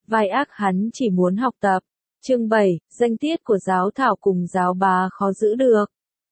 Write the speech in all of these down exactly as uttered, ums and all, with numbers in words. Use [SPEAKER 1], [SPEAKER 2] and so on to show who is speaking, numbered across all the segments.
[SPEAKER 1] vai ác hắn chỉ muốn học tập. Chương bảy, danh tiết của giáo thảo cùng giáo bá khó giữ được.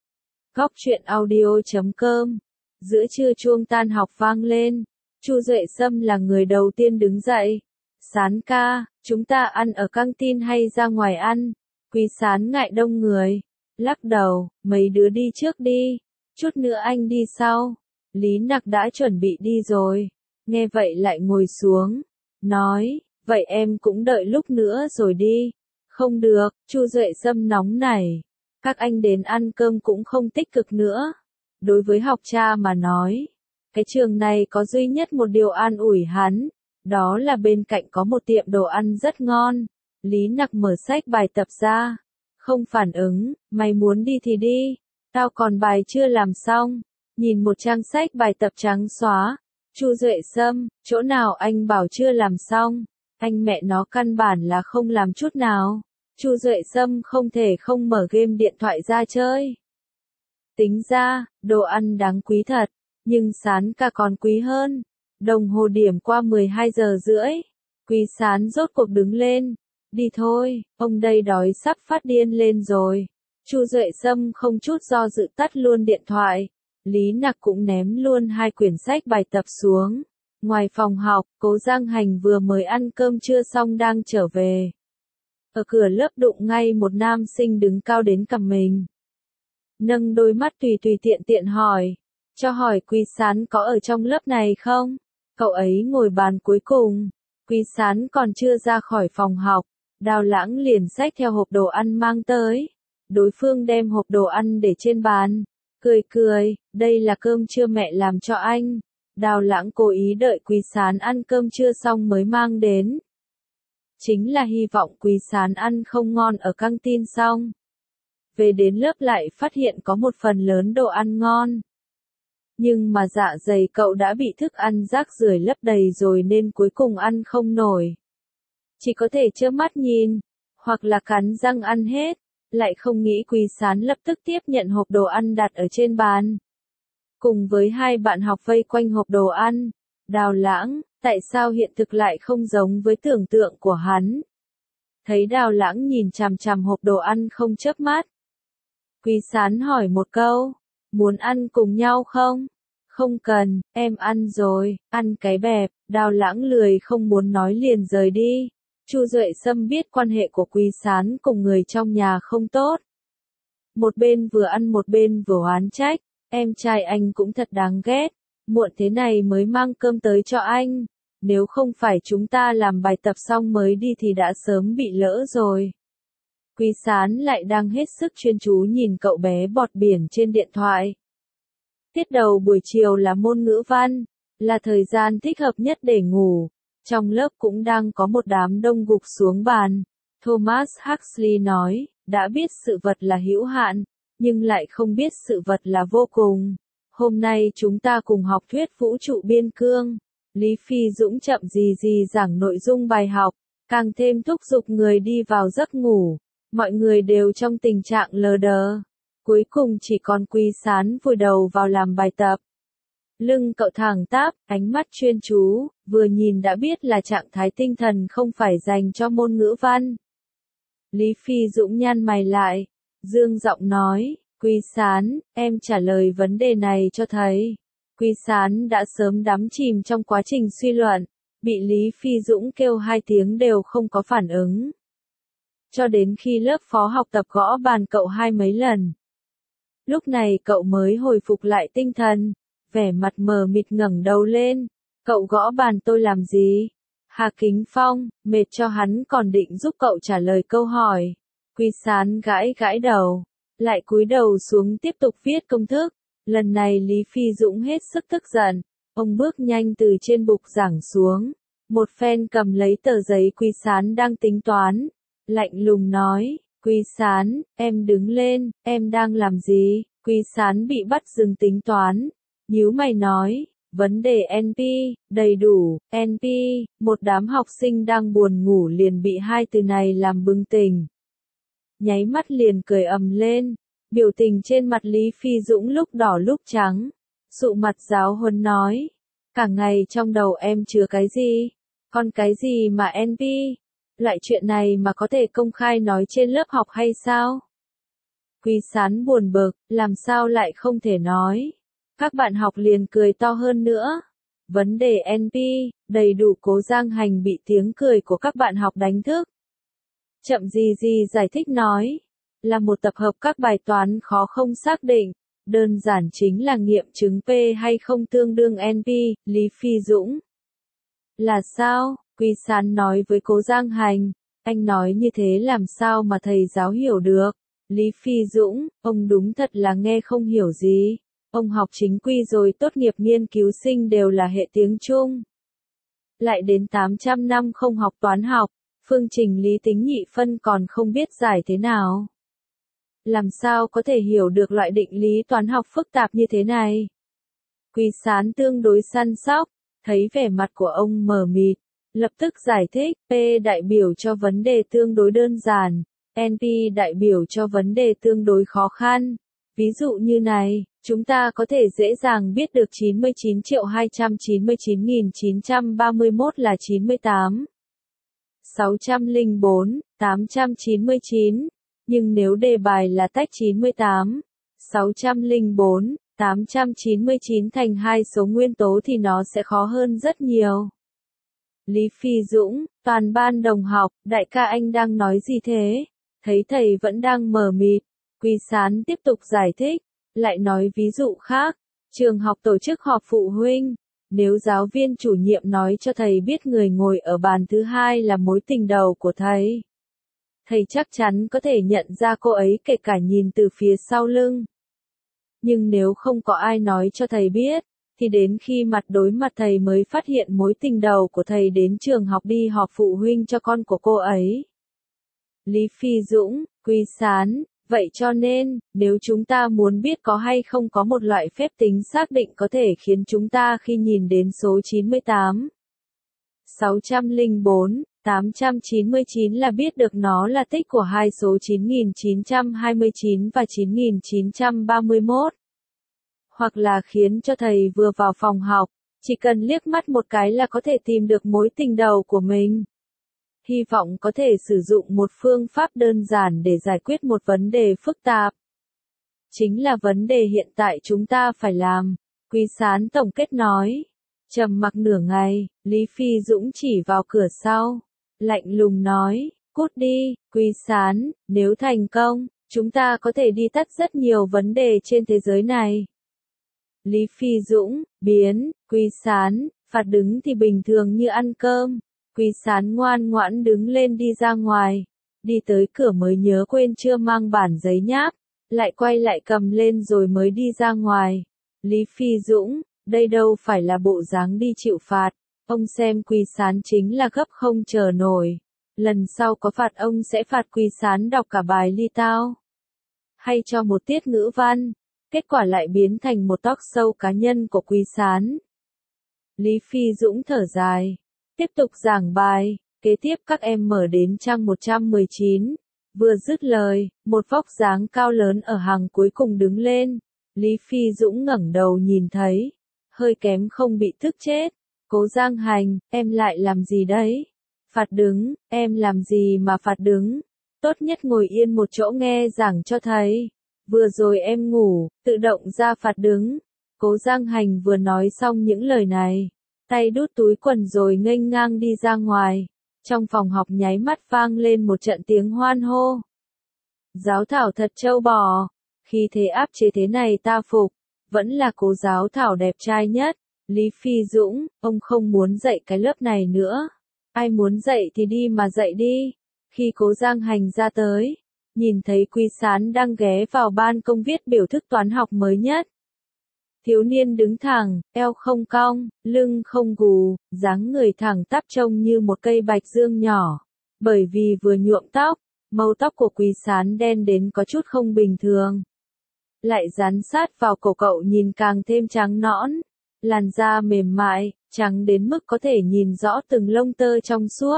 [SPEAKER 1] Góc truyện audio chấm com. Giữa trưa chuông tan học vang lên. Chu Duệ Sâm là người đầu tiên đứng dậy. Sán ca, chúng ta ăn ở căng tin hay ra ngoài ăn? Quý Sán ngại đông người. Lắc đầu, mấy đứa đi trước đi. Chút nữa anh đi sau. Lý Nặc đã chuẩn bị đi rồi. Nghe vậy lại ngồi xuống. Nói, vậy em cũng đợi lúc nữa rồi đi. Không được, Chu Duệ Sâm nóng nảy. Các anh đến ăn cơm cũng không tích cực nữa. Đối với học cha mà nói, cái trường này có duy nhất một điều an ủi hắn. Đó là bên cạnh có một tiệm đồ ăn rất ngon. Lý Nặc mở sách bài tập ra. Không phản ứng, mày muốn đi thì đi. Tao còn bài chưa làm xong. Nhìn một trang sách bài tập trắng xóa. Chu Duệ Sâm, chỗ nào anh bảo chưa làm xong? Anh mẹ nó căn bản là không làm chút nào. Chu Duệ Sâm không thể không mở game điện thoại ra chơi. Tính ra, đồ ăn đáng quý thật, nhưng Sán ca còn quý hơn. Đồng hồ điểm qua mười hai giờ rưỡi. Quý Sán rốt cuộc đứng lên. Đi thôi, ông đây đói sắp phát điên lên rồi. Chu Duệ Sâm không chút do dự tắt luôn điện thoại. Lý Nặc cũng ném luôn hai quyển sách bài tập xuống. Ngoài phòng học, Cố Giang Hành vừa mới ăn cơm trưa xong đang trở về. Ở cửa lớp đụng ngay một nam sinh đứng cao đến cằm mình. Nâng đôi mắt tùy tùy tiện tiện hỏi. Cho hỏi Quý Sán có ở trong lớp này không? Cậu ấy ngồi bàn cuối cùng. Quý Sán còn chưa ra khỏi phòng học. Đào Lãng liền xách theo hộp đồ ăn mang tới. Đối phương đem hộp đồ ăn để trên bàn. Cười cười, đây là cơm trưa mẹ làm cho anh. Đào Lãng cố ý đợi Quý Sán ăn cơm trưa xong mới mang đến. Chính là hy vọng Quý Sán ăn không ngon ở căng tin xong. Về đến lớp lại phát hiện có một phần lớn đồ ăn ngon. Nhưng mà dạ dày cậu đã bị thức ăn rác rưởi lấp đầy rồi nên cuối cùng ăn không nổi. Chỉ có thể trơ mắt nhìn, hoặc là cắn răng ăn hết. Lại không nghĩ Quý Sán lập tức tiếp nhận hộp đồ ăn đặt ở trên bàn. Cùng với hai bạn học vây quanh hộp đồ ăn. Đào Lãng, tại sao hiện thực lại không giống với tưởng tượng của hắn? Thấy Đào Lãng nhìn chằm chằm hộp đồ ăn không chớp mắt. Quý Sán hỏi một câu, muốn ăn cùng nhau không? Không cần, em ăn rồi, ăn cái bẹp. Đào Lãng lười không muốn nói liền rời đi. Chu Duệ Sâm biết quan hệ của Quý Sán cùng người trong nhà không tốt. Một bên vừa ăn một bên vừa oán trách, em trai anh cũng thật đáng ghét, muộn thế này mới mang cơm tới cho anh, nếu không phải chúng ta làm bài tập xong mới đi thì đã sớm bị lỡ rồi. Quý Sán lại đang hết sức chuyên chú nhìn cậu bé bọt biển trên điện thoại. Tiết đầu buổi chiều là môn ngữ văn, là thời gian thích hợp nhất để ngủ. Trong lớp cũng đang có một đám đông gục xuống bàn. Thomas Huxley nói, đã biết sự vật là hữu hạn, nhưng lại không biết sự vật là vô cùng. Hôm nay chúng ta cùng học thuyết vũ trụ biên cương. Lý Phi Dũng chậm gì gì giảng nội dung bài học, càng thêm thúc giục người đi vào giấc ngủ. Mọi người đều trong tình trạng lờ đờ. Cuối cùng chỉ còn Quý Sán vùi đầu vào làm bài tập. Lưng cậu thẳng tắp, ánh mắt chuyên chú, vừa nhìn đã biết là trạng thái tinh thần không phải dành cho môn ngữ văn. Lý Phi Dũng nhăn mày lại, dương giọng nói, Quý Sán, em trả lời vấn đề này cho thầy. Quý Sán đã sớm đắm chìm trong quá trình suy luận, bị Lý Phi Dũng kêu hai tiếng đều không có phản ứng. Cho đến khi lớp phó học tập gõ bàn cậu hai mấy lần. Lúc này cậu mới hồi phục lại tinh thần. Vẻ mặt mờ mịt ngẩng đầu lên, cậu gõ bàn tôi làm gì? Hà Kính Phong, mệt cho hắn còn định giúp cậu trả lời câu hỏi. Quý Sán gãi gãi đầu, lại cúi đầu xuống tiếp tục viết công thức. Lần này Lý Phi Dũng hết sức tức giận, ông bước nhanh từ trên bục giảng xuống. Một phen cầm lấy tờ giấy Quý Sán đang tính toán, lạnh lùng nói, Quý Sán, em đứng lên, em đang làm gì? Quý Sán bị bắt dừng tính toán. Nhíu mày nói, vấn đề en pê, đầy đủ, en pê, một đám học sinh đang buồn ngủ liền bị hai từ này làm bừng tỉnh. Nháy mắt liền cười ầm lên, biểu tình trên mặt Lý Phi Dũng lúc đỏ lúc trắng, sụ mặt giáo huấn nói, cả ngày trong đầu em chứa cái gì, còn cái gì mà en pê, Loại chuyện này mà có thể công khai nói trên lớp học hay sao? Quý Sán buồn bực, làm sao lại không thể nói. Các bạn học liền cười to hơn nữa. Vấn đề en pê, đầy đủ. Cố Giang Hành bị tiếng cười của các bạn học đánh thức. Chậm gì gì giải thích nói. Là một tập hợp các bài toán khó không xác định. Đơn giản chính là nghiệm chứng P hay không tương đương en pê, Lý Phi Dũng. Là sao? Quý Sán nói với Cố Giang Hành. Anh nói như thế làm sao mà thầy giáo hiểu được? Lý Phi Dũng, ông đúng thật là nghe không hiểu gì. Ông học chính quy rồi, tốt nghiệp nghiên cứu sinh đều là hệ tiếng Trung. Lại đến tám trăm năm không học toán học, phương trình lý tính nhị phân còn không biết giải thế nào. Làm sao có thể hiểu được loại định lý toán học phức tạp như thế này? Quý Sán tương đối săn sóc, thấy vẻ mặt của ông mờ mịt, lập tức giải thích, P đại biểu cho vấn đề tương đối đơn giản, en pê đại biểu cho vấn đề tương đối khó khăn. Ví dụ như này, chúng ta có thể dễ dàng biết được chín mươi chín triệu hai trăm chín mươi chín nghìn chín trăm ba mươi mốt là chín mươi tám. sáu trăm lẻ bốn, tám trăm chín mươi chín. Nhưng nếu đề bài là tách chín mươi tám, sáu trăm lẻ bốn, tám trăm chín mươi chín thành hai số nguyên tố thì nó sẽ khó hơn rất nhiều. Lý Phi Dũng, toàn ban đồng học, đại ca anh đang nói gì thế? Thấy thầy vẫn đang mờ mịt, Quý Sán tiếp tục giải thích, lại nói ví dụ khác, trường học tổ chức họp phụ huynh, nếu giáo viên chủ nhiệm nói cho thầy biết người ngồi ở bàn thứ hai là mối tình đầu của thầy. Thầy chắc chắn có thể nhận ra cô ấy kể cả nhìn từ phía sau lưng. Nhưng nếu không có ai nói cho thầy biết, thì đến khi mặt đối mặt thầy mới phát hiện mối tình đầu của thầy đến trường học đi họp phụ huynh cho con của cô ấy. Lý Phi Dũng, Quý Sán, vậy cho nên, nếu chúng ta muốn biết có hay không có một loại phép tính xác định có thể khiến chúng ta khi nhìn đến số chín mươi tám, sáu trăm lẻ bốn, tám trăm chín mươi chín là biết được nó là tích của hai số chín nghìn chín trăm hai mươi chín và chín nghìn chín trăm ba mươi mốt. Hoặc là khiến cho thầy vừa vào phòng học, chỉ cần liếc mắt một cái là có thể tìm được mối tình đầu của mình. Hy vọng có thể sử dụng một phương pháp đơn giản để giải quyết một vấn đề phức tạp. Chính là vấn đề hiện tại chúng ta phải làm, Quý Sán tổng kết nói. Trầm mặc nửa ngày, Lý Phi Dũng chỉ vào cửa sau, lạnh lùng nói, cút đi, Quý Sán, nếu thành công, chúng ta có thể đi tắt rất nhiều vấn đề trên thế giới này. Lý Phi Dũng, biến, Quý Sán, phạt đứng thì bình thường như ăn cơm. Quý Sán ngoan ngoãn đứng lên đi ra ngoài, đi tới cửa mới nhớ quên chưa mang bản giấy nháp, lại quay lại cầm lên rồi mới đi ra ngoài. Lý Phi Dũng, đây đâu phải là bộ dáng đi chịu phạt, ông xem Quý Sán chính là gấp không chờ nổi. Lần sau có phạt ông sẽ phạt Quý Sán đọc cả bài Ly Tao, hay cho một tiết ngữ văn. Kết quả lại biến thành một talk show cá nhân của Quý Sán. Lý Phi Dũng thở dài, tiếp tục giảng bài, kế tiếp các em mở đến trang một trăm mười chín. Vừa dứt lời, một vóc dáng cao lớn ở hàng cuối cùng đứng lên. Lý Phi Dũng ngẩng đầu nhìn thấy, hơi kém không bị tức chết. Cố Giang Hành, em lại làm gì đấy? Phạt đứng, em làm gì mà phạt đứng? Tốt nhất ngồi yên một chỗ nghe giảng cho thầy. Vừa rồi em ngủ, tự động ra phạt đứng. Cố Giang Hành vừa nói xong những lời này, tay đút túi quần rồi nghênh ngang đi ra ngoài. Trong phòng học nháy mắt vang lên một trận tiếng hoan hô. Giáo Thảo thật trâu bò, khi thế áp chế thế này ta phục, vẫn là Cố Giáo Thảo đẹp trai nhất. Lý Phi Dũng, ông không muốn dạy cái lớp này nữa. Ai muốn dạy thì đi mà dạy đi. Khi Cố Giang Hành ra tới, nhìn thấy Quý Sán đang ghé vào ban công viết biểu thức toán học mới nhất. Thiếu niên đứng thẳng, eo không cong, lưng không gù, dáng người thẳng tắp trông như một cây bạch dương nhỏ. Bởi vì vừa nhuộm tóc, màu tóc của Quý Sán đen đến có chút không bình thường. Lại dán sát vào cổ cậu nhìn càng thêm trắng nõn. Làn da mềm mại, trắng đến mức có thể nhìn rõ từng lông tơ trong suốt.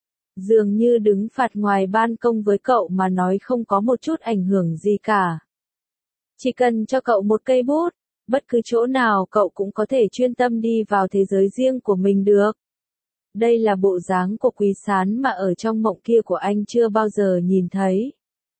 [SPEAKER 1] Dường như đứng phạt ngoài ban công với cậu mà nói không có một chút ảnh hưởng gì cả. Chỉ cần cho cậu một cây bút, bất cứ chỗ nào cậu cũng có thể chuyên tâm đi vào thế giới riêng của mình được. Đây là bộ dáng của Quý Sán mà ở trong mộng kia của anh chưa bao giờ nhìn thấy.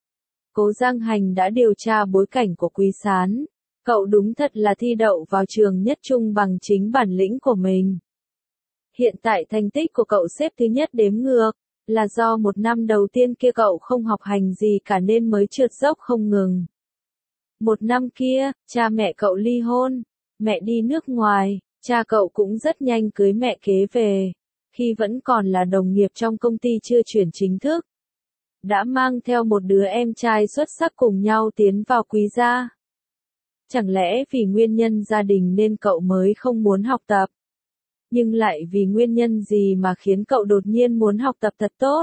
[SPEAKER 1] Cố Giang Hành đã điều tra bối cảnh của Quý Sán. Cậu đúng thật là thi đậu vào trường nhất trung bằng chính bản lĩnh của mình. Hiện tại thành tích của cậu xếp thứ nhất đếm ngược, là do một năm đầu tiên kia cậu không học hành gì cả nên mới trượt dốc không ngừng. Một năm kia, cha mẹ cậu ly hôn, mẹ đi nước ngoài, cha cậu cũng rất nhanh cưới mẹ kế về, khi vẫn còn là đồng nghiệp trong công ty chưa chuyển chính thức. Đã mang theo một đứa em trai xuất sắc cùng nhau tiến vào Quý gia. Chẳng lẽ vì nguyên nhân gia đình nên cậu mới không muốn học tập? Nhưng lại vì nguyên nhân gì mà khiến cậu đột nhiên muốn học tập thật tốt?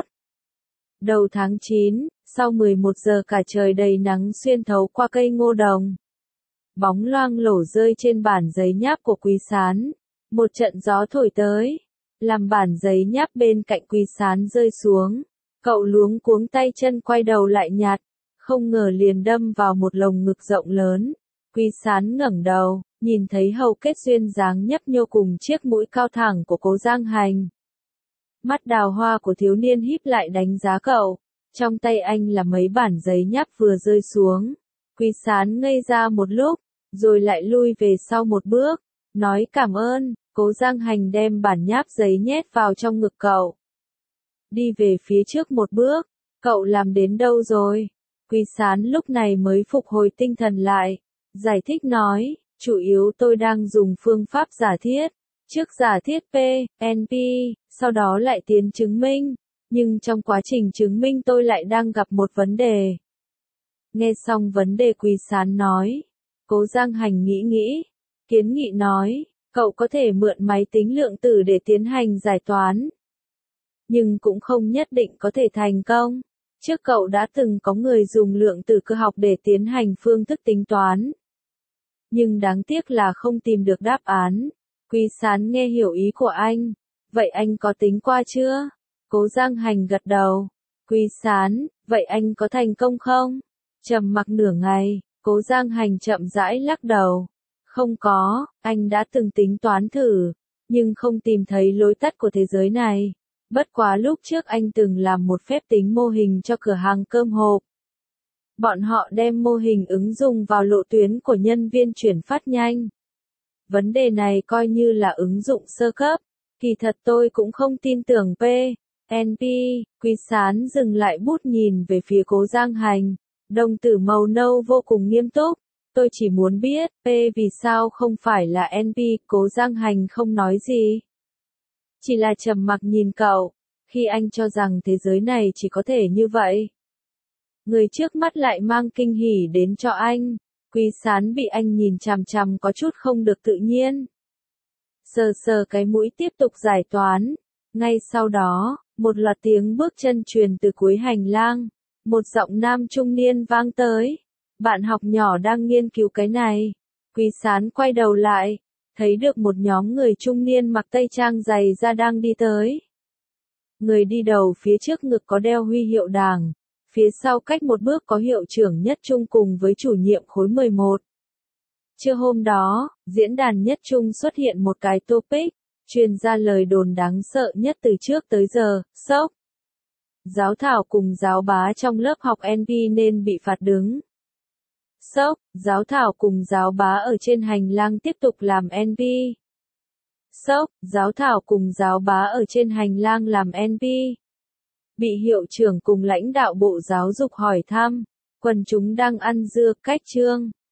[SPEAKER 1] Đầu tháng chín, sau mười một giờ cả trời đầy nắng xuyên thấu qua cây ngô đồng. Bóng loang lổ rơi trên bản giấy nháp của Quý Sán. Một trận gió thổi tới, làm bản giấy nháp bên cạnh Quý Sán rơi xuống. Cậu luống cuống tay chân quay đầu lại nhặt, không ngờ liền đâm vào một lồng ngực rộng lớn. Quý Sán ngẩng đầu, nhìn thấy hầu kết duyên dáng nhấp nhô cùng chiếc mũi cao thẳng của Cố Giang Hành. Mắt đào hoa của thiếu niên híp lại đánh giá cậu, trong tay anh là mấy bản giấy nháp vừa rơi xuống. Quý Sán ngây ra một lúc, rồi lại lui về sau một bước, nói cảm ơn. Cố Giang Hành đem bản nháp giấy nhét vào trong ngực cậu. Đi về phía trước một bước, cậu làm đến đâu rồi? Quý Sán lúc này mới phục hồi tinh thần lại, giải thích nói, chủ yếu tôi đang dùng phương pháp giả thiết, trước giả thiết P, en pê, sau đó lại tiến chứng minh, nhưng trong quá trình chứng minh tôi lại đang gặp một vấn đề. Nghe xong vấn đề Quý Sán nói, Cố Giang Hành nghĩ nghĩ, kiến nghị nói, cậu có thể mượn máy tính lượng tử để tiến hành giải toán. Nhưng cũng không nhất định có thể thành công. Trước cậu đã từng có người dùng lượng tử cơ học để tiến hành phương thức tính toán. Nhưng đáng tiếc là không tìm được đáp án. Quý Sán nghe hiểu ý của anh. Vậy anh có tính qua chưa? Cố Giang Hành gật đầu. Quý Sán, vậy anh có thành công không? Trầm mặc nửa ngày, Cố Giang Hành chậm rãi lắc đầu. Không có, anh đã từng tính toán thử, nhưng không tìm thấy lối tắt của thế giới này. Bất quá lúc trước anh từng làm một phép tính mô hình cho cửa hàng cơm hộp. Bọn họ đem mô hình ứng dụng vào lộ tuyến của nhân viên chuyển phát nhanh. Vấn đề này coi như là ứng dụng sơ cấp. Kỳ thật tôi cũng không tin tưởng P, en pê. Quý Sán dừng lại bút nhìn về phía Cố Giang Hành. Đồng tử màu nâu vô cùng nghiêm túc. Tôi chỉ muốn biết, P vì sao không phải là en pê. Cố Giang Hành không nói gì. Chỉ là trầm mặc nhìn cậu, khi anh cho rằng thế giới này chỉ có thể như vậy. Người trước mắt lại mang kinh hỉ đến cho anh. Quý Sán bị anh nhìn chằm chằm có chút không được tự nhiên. Sờ sờ cái mũi tiếp tục giải toán. Ngay sau đó, một loạt tiếng bước chân truyền từ cuối hành lang. Một giọng nam trung niên vang tới. Bạn học nhỏ đang nghiên cứu cái này. Quý Sán quay đầu lại, thấy được một nhóm người trung niên mặc tây trang dày da đang đi tới. Người đi đầu phía trước ngực có đeo huy hiệu đảng, phía sau cách một bước có hiệu trưởng nhất trung cùng với chủ nhiệm khối mười một. Trưa hôm đó, diễn đàn nhất trung xuất hiện một cái topic, truyền ra lời đồn đáng sợ nhất từ trước tới giờ, sốc. Giáo thảo cùng giáo bá trong lớp học en pê nên bị phạt đứng. Sốc, giáo thảo cùng giáo bá ở trên hành lang tiếp tục làm en pê. Sốc, giáo thảo cùng giáo bá ở trên hành lang làm en pê. Bị hiệu trưởng cùng lãnh đạo bộ giáo dục hỏi thăm, quần chúng đang ăn dưa cách chương.